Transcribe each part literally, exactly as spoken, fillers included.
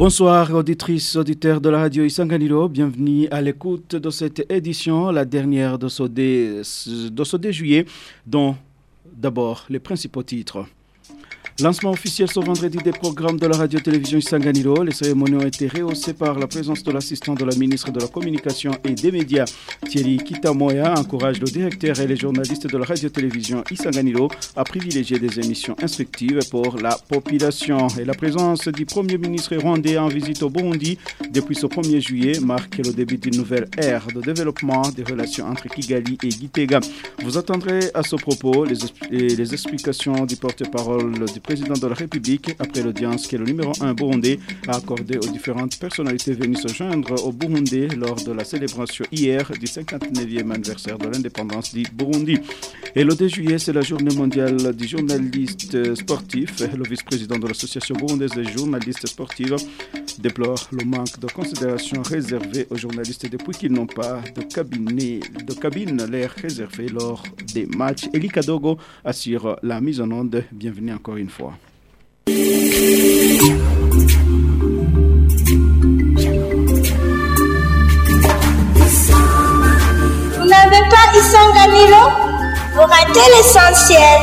Bonsoir auditrices, auditeurs de la radio Isanganiro, bienvenue à l'écoute de cette édition, la dernière de ce deux juillet, dont d'abord les principaux titres. Lancement officiel ce vendredi des programmes de la radio-télévision Isanganiro. Les cérémonies ont été rehaussées par la présence de l'assistant de la ministre de la Communication et des Médias, Thierry Kitamoya, encourage le directeur et les journalistes de la radio-télévision Isanganiro à privilégier des émissions instructives pour la population. Et la présence du Premier ministre rwandais en visite au Burundi depuis ce premier juillet marque le début d'une nouvelle ère de développement des relations entre Kigali et Gitega. Vous attendrez à ce propos les, les explications du porte-parole du président de la République après l'audience que le numéro un burundais a accordé aux différentes personnalités venues se joindre au Burundi lors de la célébration hier du cinquante-neuvième anniversaire de l'indépendance du Burundi. Et le deux juillet, c'est la journée mondiale du journaliste sportif. Le vice-président de l'association burundaise des journalistes sportifs déplore le manque de considération réservée aux journalistes depuis qu'ils n'ont pas de cabinet, de cabine l'air réservée lors des matchs. Eli Kadogo assure la mise en onde. Bienvenue encore une fois. Fois. Vous n'avez pas Isanganiro? Vous ratez l'essentiel.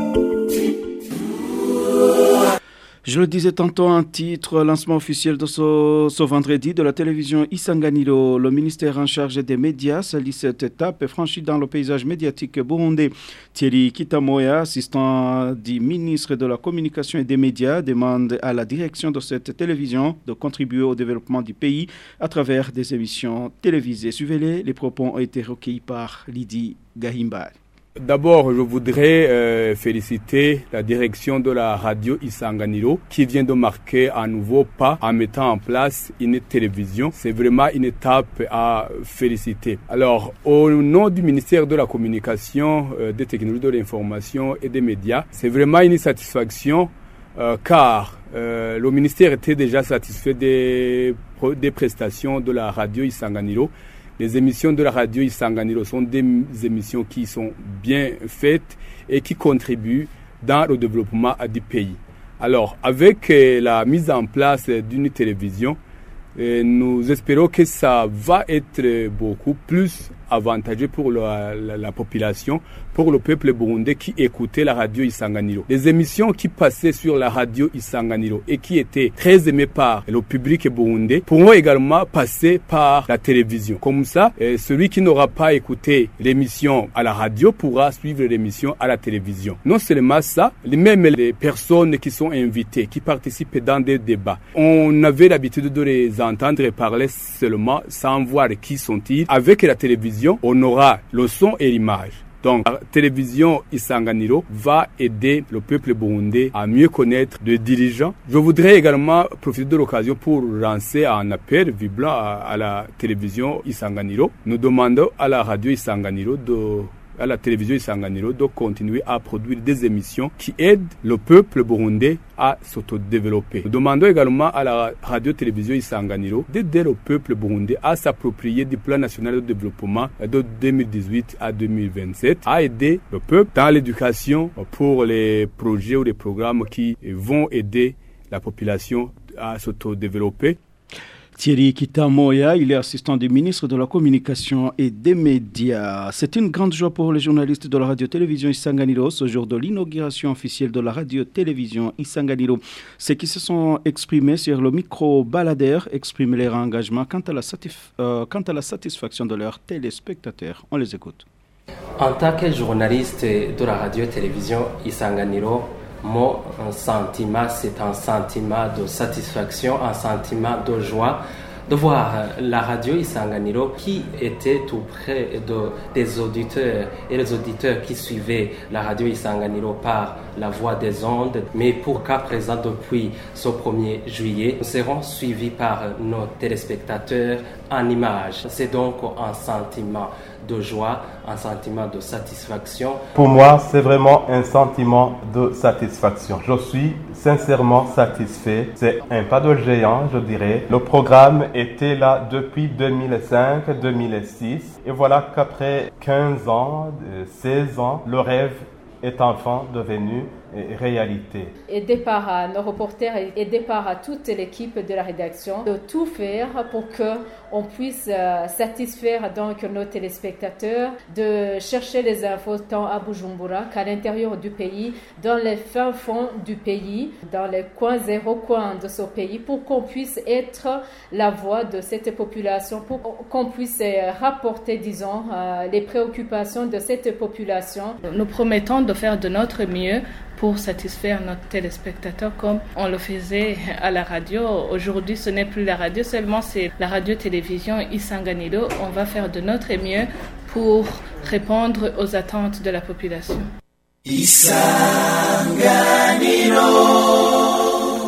Je le disais tantôt en titre, lancement officiel de ce, ce vendredi de la télévision Isanganiro. Le ministère en charge des médias salit cette étape franchie dans le paysage médiatique burundais. Thierry Kitamoya, assistant du ministre de la Communication et des Médias, demande à la direction de cette télévision de contribuer au développement du pays à travers des émissions télévisées. Suivez-les, les propos ont été recueillis par Lydie Gahimba. D'abord, je voudrais euh, féliciter la direction de la radio Isanganiro qui vient de marquer un nouveau pas en mettant en place une télévision. C'est vraiment une étape à féliciter. Alors, au nom du ministère de la Communication, euh, des technologies de l'information et des médias, c'est vraiment une satisfaction euh, car euh, le ministère était déjà satisfait des, des prestations de la radio Isanganiro. Les émissions de la radio Isanganiro sont des émissions qui sont bien faites et qui contribuent dans le développement du pays. Alors, avec la mise en place d'une télévision, nous espérons que ça va être beaucoup plus avantageux pour la, la, la population, pour le peuple burundais qui écoutait la radio Isanganiro. Les émissions qui passaient sur la radio Isanganiro et qui étaient très aimées par le public burundais pourront également passer par la télévision. Comme ça, celui qui n'aura pas écouté l'émission à la radio pourra suivre l'émission à la télévision. Non seulement ça, même les personnes qui sont invitées, qui participent dans des débats, on avait l'habitude de les entendre parler seulement sans voir qui sont-ils. Avec la télévision, on aura le son et l'image. Donc, la télévision Isanganiro va aider le peuple burundais à mieux connaître les dirigeants. Je voudrais également profiter de l'occasion pour lancer un appel vibrant à, à la télévision Isanganiro. Nous demandons à la radio Isanganiro de à la télévision Isanganiro de continuer à produire des émissions qui aident le peuple burundais à s'autodévelopper. Nous demandons également à la radio-télévision Isanganiro d'aider le peuple burundais à s'approprier du plan national de développement de deux mille dix-huit à deux mille vingt-sept, à aider le peuple dans l'éducation pour les projets ou les programmes qui vont aider la population à s'autodévelopper. Thierry Kitamoya, il est assistant du ministre de la Communication et des Médias. C'est une grande joie pour les journalistes de la radio-télévision Isanganiro ce jour de l'inauguration officielle de la radio-télévision Isanganiro. Ceux qui se sont exprimés sur le micro-baladeur expriment leur engagement quant à, la satisf- euh, quant à la satisfaction de leurs téléspectateurs. On les écoute. En tant que journaliste de la radio-télévision Isanganiro, mon sentiment, c'est un sentiment de satisfaction, un sentiment de joie de voir la radio Isanganiro qui était tout près de, des auditeurs et les auditeurs qui suivaient la radio Isanganiro par la voie des ondes. Mais pour qu'à présent, depuis ce premier juillet, nous serons suivis par nos téléspectateurs en images. C'est donc un sentiment de joie, un sentiment de satisfaction. Pour moi, c'est vraiment un sentiment de satisfaction. Je suis sincèrement satisfait. C'est un pas de géant, je dirais. Le programme était là depuis deux mille cinq deux mille six. Et voilà qu'après quinze ans, seize ans, le rêve est enfin devenu réalité. Aidé par nos reporters et aidé par toute l'équipe de la rédaction, de tout faire pour qu'on puisse satisfaire donc nos téléspectateurs, de chercher les infos tant à Bujumbura qu'à l'intérieur du pays, dans les fins fonds du pays, dans les coins zéro coins de ce pays, pour qu'on puisse être la voix de cette population, pour qu'on puisse rapporter, disons, les préoccupations de cette population. Nous promettons de faire de notre mieux pour satisfaire nos téléspectateurs comme on le faisait à la radio. Aujourd'hui, ce n'est plus la radio seulement, c'est la radio-télévision Isanganiro. On va faire de notre mieux pour répondre aux attentes de la population. Isanganiro.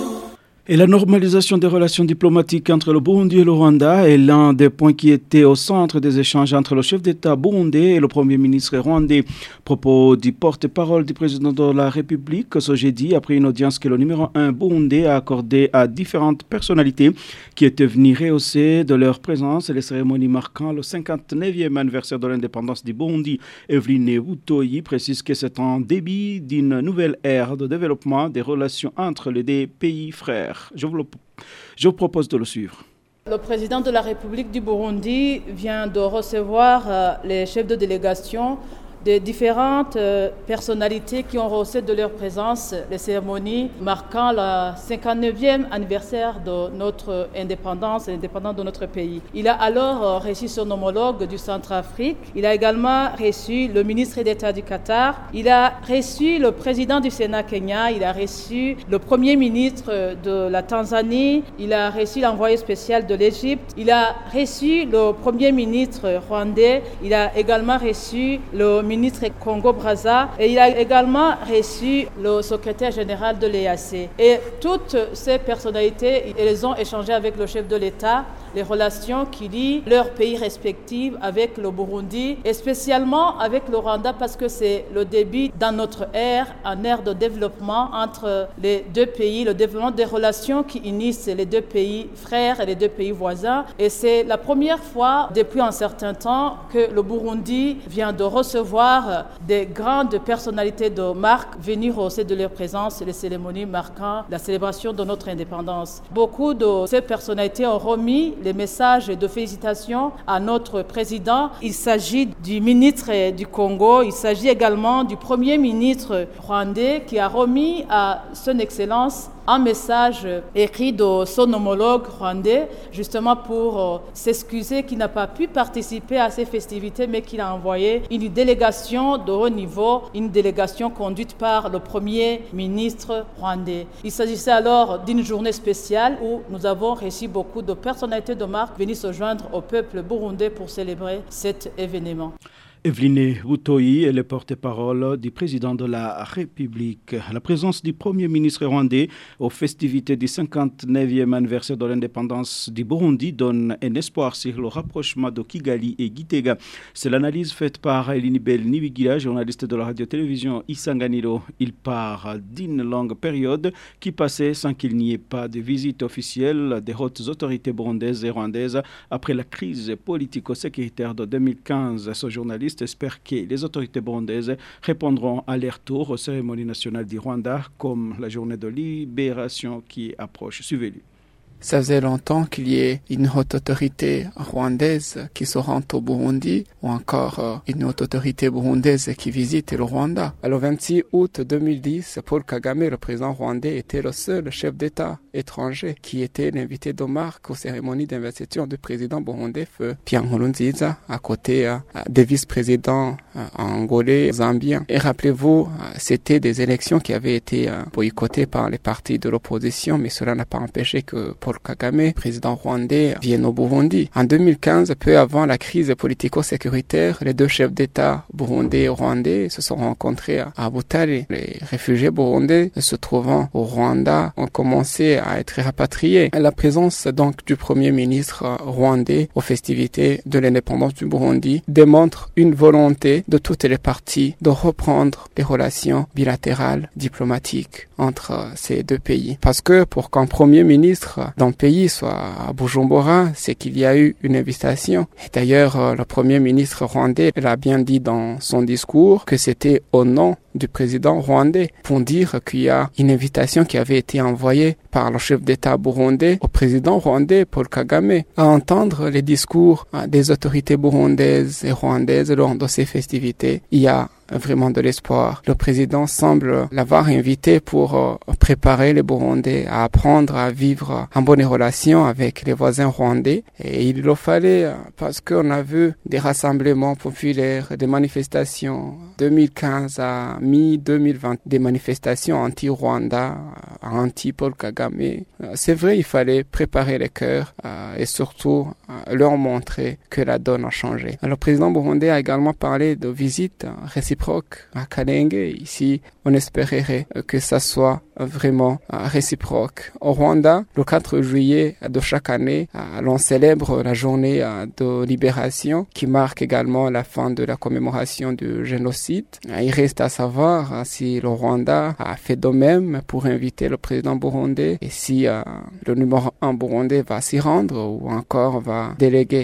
Et la normalisation des relations diplomatiques entre le Burundi et le Rwanda est l'un des points qui était au centre des échanges entre le chef d'État burundais et le Premier ministre rwandais. Propos du porte-parole du président de la République ce jeudi après une audience que le numéro un burundais a accordée à différentes personnalités qui étaient venues rehausser de leur présence les cérémonies marquant le cinquante-neuvième anniversaire de l'indépendance du Burundi. Evelyne Wutoyi précise que c'est en début d'une nouvelle ère de développement des relations entre les deux pays frères. Je vous, le, je vous propose de le suivre. Le président de la République du Burundi vient de recevoir euh, les chefs de délégation des différentes euh, personnalités qui ont rehaussé de leur présence les cérémonies marquant le cinquante-neuvième anniversaire de notre indépendance, l'indépendance de notre pays. Il a alors euh, reçu son homologue du Centrafrique. Il a également reçu le ministre d'État du Qatar. Il a reçu le président du Sénat Kenya. Il a reçu le premier ministre de la Tanzanie. Il a reçu l'envoyé spécial de l'Égypte. Il a reçu le premier ministre rwandais. Il a également reçu le ministre Congo-Brazza et il a également reçu le secrétaire général de l'E A C. Et toutes ces personnalités, elles ont échangé avec le chef de l'État les relations qui lient leurs pays respectifs avec le Burundi et spécialement avec le Rwanda parce que c'est le début dans notre ère, une ère de développement entre les deux pays, le développement des relations qui unissent les deux pays frères et les deux pays voisins. Et c'est la première fois depuis un certain temps que le Burundi vient de recevoir des grandes personnalités de marque venir rehausser de leur présence les cérémonies marquant la célébration de notre indépendance. Beaucoup de ces personnalités ont remis les messages de félicitations à notre président. Il s'agit du ministre du Congo, il s'agit également du premier ministre rwandais qui a remis à son Excellence un message écrit de son homologue rwandais, justement pour euh, s'excuser qu'il n'a pas pu participer à ces festivités, mais qu'il a envoyé une délégation de haut niveau, une délégation conduite par le premier ministre rwandais. Il s'agissait alors d'une journée spéciale où nous avons reçu beaucoup de personnalités de marque venir se joindre au peuple burundais pour célébrer cet événement. Evelyne Wutoyi est le porte-parole du président de la République. La présence du premier ministre rwandais aux festivités du cinquante-neuvième anniversaire de l'indépendance du Burundi donne un espoir sur le rapprochement de Kigali et Gitega. C'est l'analyse faite par Elinibel Nibigira, journaliste de la radio-télévision Isanganiro. Il part d'une longue période qui passait sans qu'il n'y ait pas de visite officielle des hautes autorités burundaises et rwandaises après la crise politico-sécuritaire de deux mille quinze. Ce journaliste espère que les autorités burundaises répondront à leur tour aux cérémonies nationales du Rwanda, comme la journée de libération qui approche. Suivez-lui. Ça faisait longtemps qu'il y ait une haute autorité rwandaise qui se rend au Burundi ou encore euh, une haute autorité burundaise qui visite le Rwanda. Le vingt-six août deux mille dix, Paul Kagame, le président rwandais, était le seul chef d'État étranger qui était l'invité de marque aux cérémonies d'investiture du président burundais, feu Pierre Nkurunziza, à côté euh, des vice-présidents euh, angolais, zambiens. Et rappelez-vous, euh, c'était des élections qui avaient été euh, boycottées par les partis de l'opposition, mais cela n'a pas empêché que Paul Kagame, président rwandais, vienne au Burundi. En deux mille quinze, peu avant la crise politico-sécuritaire, les deux chefs d'État burundais et rwandais se sont rencontrés à Butare. Les réfugiés burundais se trouvant au Rwanda ont commencé à être rapatriés. La présence donc du premier ministre rwandais aux festivités de l'indépendance du Burundi démontre une volonté de toutes les parties de reprendre les relations bilatérales, diplomatiques entre ces deux pays. Parce que pour qu'un premier ministre dans le pays, soit à Bujumbura, c'est qu'il y a eu une invitation. Et d'ailleurs, le Premier ministre rwandais l'a bien dit dans son discours que c'était au nom du président rwandais pour dire qu'il y a une invitation qui avait été envoyée par le chef d'État burundais au président rwandais Paul Kagame à entendre les discours des autorités burundaises et rwandaises lors de ces festivités. Il y a vraiment de l'espoir. Le président semble l'avoir invité pour euh, préparer les Burundais à apprendre à vivre en bonne relation avec les voisins rwandais. Et il le fallait euh, parce qu'on a vu des rassemblements populaires, des manifestations deux mille quinze à mi deux mille vingt, des manifestations anti-Rwanda, euh, anti-Paul Kagame. Euh, c'est vrai, il fallait préparer les cœurs euh, et surtout euh, leur montrer que la donne a changé. Le président burundais a également parlé de visites réciproques à Kalenge. Ici, on espérerait que ça soit vraiment réciproque. Au Rwanda, le quatre juillet de chaque année, l'on célèbre la journée de libération qui marque également la fin de la commémoration du génocide. Il reste à savoir si le Rwanda a fait de même pour inviter le président burundais et si le numéro un burundais va s'y rendre ou encore va déléguer.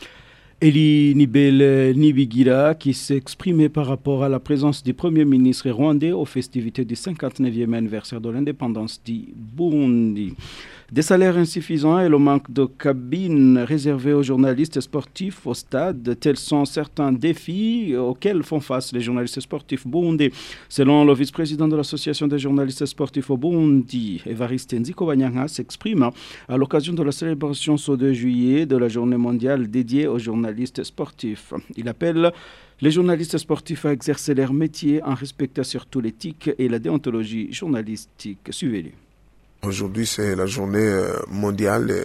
Eli Nibel Nibigira qui s'exprimait par rapport à la présence du Premier ministre rwandais aux festivités du cinquante-neuvième anniversaire de l'indépendance du Burundi. Des salaires insuffisants et le manque de cabines réservées aux journalistes sportifs au stade, tels sont certains défis auxquels font face les journalistes sportifs burundais. Selon le vice-président de l'association des journalistes sportifs au Burundi, Evariste Nzikobanyanga, s'exprime à l'occasion de la célébration ce deux juillet de la journée mondiale dédiée aux journalistes sportifs. Il appelle les journalistes sportifs à exercer leur métier en respectant surtout l'éthique et la déontologie journalistique. Suivez-le. Aujourd'hui, c'est la journée mondiale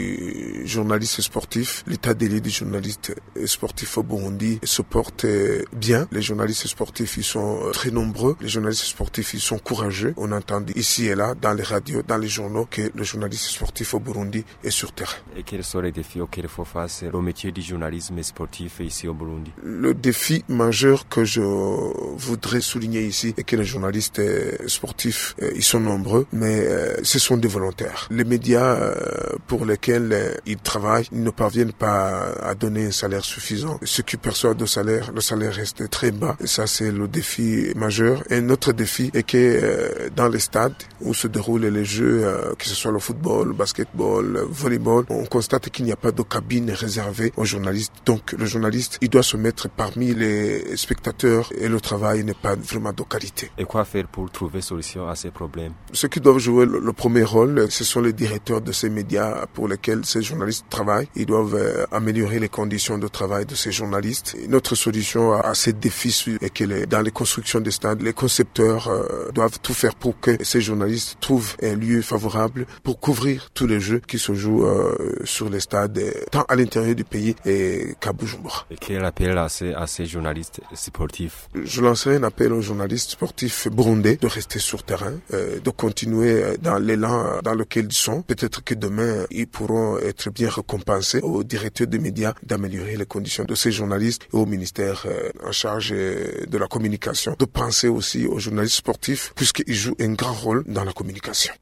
du journaliste sportif. L'état des lieux du journaliste sportif au Burundi se porte bien. Les journalistes sportifs, ils sont très nombreux. Les journalistes sportifs, ils sont courageux. On entend ici et là, dans les radios, dans les journaux, que le journaliste sportif au Burundi est sur terrain. Et quels sont les défis auxquels il faut face au métier du journalisme sportif ici au Burundi? Le défi majeur que je voudrais souligner ici est que les journalistes sportifs, ils sont nombreux, mais ce sont des volontaires. Les médias euh, pour lesquels euh, ils travaillent, ils ne parviennent pas à donner un salaire suffisant. Ceux qui perçoivent de salaire, le salaire reste très bas. Et ça, c'est le défi majeur. Et notre défi est que euh, dans les stades où se déroulent les jeux, euh, que ce soit le football, le basketball, le volleyball, on constate qu'il n'y a pas de cabine réservée aux journalistes. Donc, le journaliste, il doit se mettre parmi les spectateurs et le travail n'est pas vraiment de qualité. Et quoi faire pour trouver solution à ces problèmes? Ceux qui doivent jouer le, le premier rôle, ce sont les directeurs de ces médias pour lesquels ces journalistes travaillent. Ils doivent euh, améliorer les conditions de travail de ces journalistes. Et notre solution à, à ces défis est que les, dans les constructions des stades, les concepteurs euh, doivent tout faire pour que ces journalistes trouvent un lieu favorable pour couvrir tous les jeux qui se jouent euh, sur les stades, tant à l'intérieur du pays et qu'à Bujumbura. Et quel appel à ces, à ces journalistes sportifs? Je lancerai un appel aux journalistes sportifs burundais de rester sur terrain, euh, de continuer dans l'élan dans lequel ils sont. Peut-être que demain, ils pourront être bien récompensés. Aux directeurs des médias d'améliorer les conditions de ces journalistes et au ministère euh, en charge euh, de la communication de penser aussi aux journalistes sportifs puisqu'ils jouent un grand rôle dans la communication.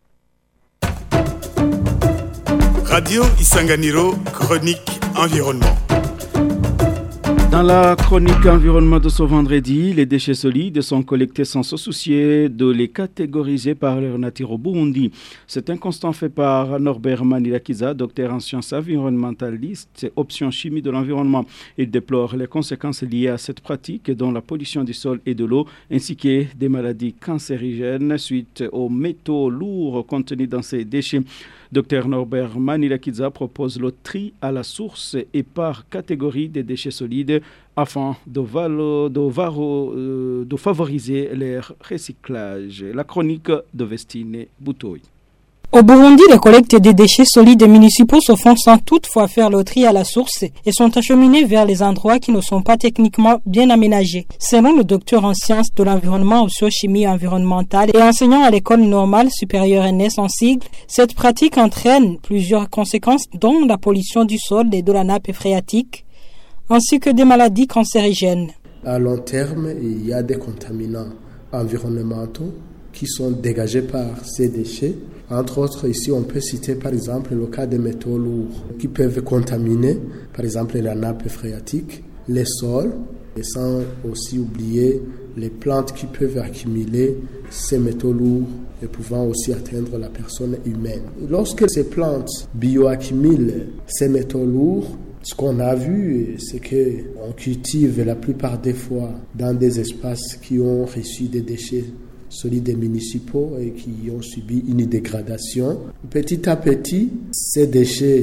Radio Isanganiro, chronique environnement. Dans la chronique environnement de ce vendredi, les déchets solides sont collectés sans se soucier de les catégoriser par leur nature au Burundi. C'est un constat fait par Norbert Manirakiza, docteur en sciences environnementalistes, option chimie de l'environnement. Il déplore les conséquences liées à cette pratique, dont la pollution du sol et de l'eau, ainsi que des maladies cancérigènes suite aux métaux lourds contenus dans ces déchets. Docteur Norbert Manirakiza propose le tri à la source et par catégorie des déchets solides afin de, valo, de, varo, euh, de favoriser leur recyclage. La chronique de Vestine Boutoy. Au Burundi, les collectes des déchets solides municipaux se font sans toutefois faire le tri à la source et sont acheminés vers les endroits qui ne sont pas techniquement bien aménagés. Selon le docteur en sciences de l'environnement, chimie environnementale et enseignant à l'école normale supérieure N S en sigle, cette pratique entraîne plusieurs conséquences dont la pollution du sol et de la nappe phréatique, ainsi que des maladies cancérigènes. À long terme, il y a des contaminants environnementaux qui sont dégagés par ces déchets. Entre autres, ici, on peut citer par exemple le cas des métaux lourds qui peuvent contaminer, par exemple, la nappe phréatique, les sols, et sans aussi oublier les plantes qui peuvent accumuler ces métaux lourds et pouvant aussi atteindre la personne humaine. Lorsque ces plantes bioaccumulent ces métaux lourds, ce qu'on a vu, c'est qu'on cultive la plupart des fois dans des espaces qui ont reçu des déchets solides et municipaux et qui ont subi une dégradation. Petit à petit, ces déchets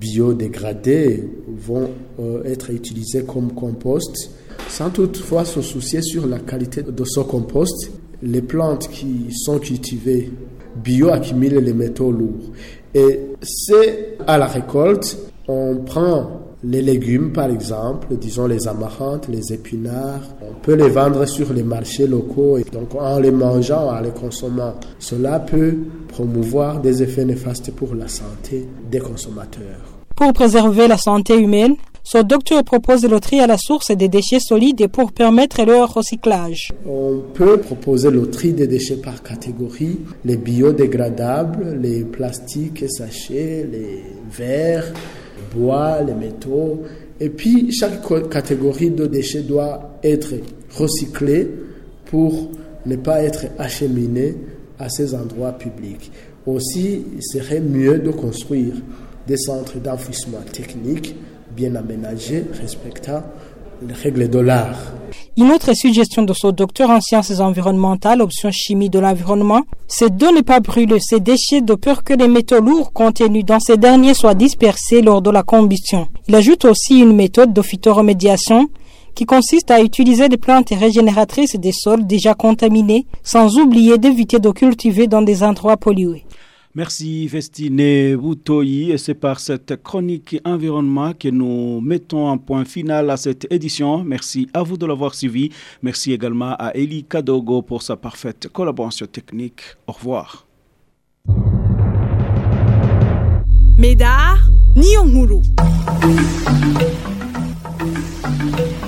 biodégradés vont euh, être utilisés comme compost, sans toutefois se soucier sur la qualité de ce compost. Les plantes qui sont cultivées bioaccumulent les métaux lourds. Et c'est à la récolte, on prend les légumes, par exemple, disons les amaranthes, les épinards, on peut les vendre sur les marchés locaux. Et donc, en les mangeant, en les consommant, cela peut promouvoir des effets néfastes pour la santé des consommateurs. Pour préserver la santé humaine, ce docteur propose le tri à la source des déchets solides pour permettre leur recyclage. On peut proposer le tri des déchets par catégorie, les biodégradables, les plastiques et sachets, les verres, les bois, les métaux. Et puis, chaque catégorie de déchets doit être recyclée pour ne pas être acheminée à ces endroits publics. Aussi, il serait mieux de construire des centres d'enfouissement technique bien aménagés, respectant les règles de l'art. Une autre suggestion de ce docteur en sciences environnementales, option chimie de l'environnement, c'est de ne pas brûler ces déchets de peur que les métaux lourds contenus dans ces derniers soient dispersés lors de la combustion. Il ajoute aussi une méthode de phytoremédiation qui consiste à utiliser des plantes régénératrices des sols déjà contaminés, sans oublier d'éviter de cultiver dans des endroits pollués. Merci Vestine Boutoyi, et c'est par cette chronique environnement que nous mettons un point final à cette édition. Merci à vous de l'avoir suivi. Merci également à Eli Kadogo pour sa parfaite collaboration technique. Au revoir. Médard Nyonguru.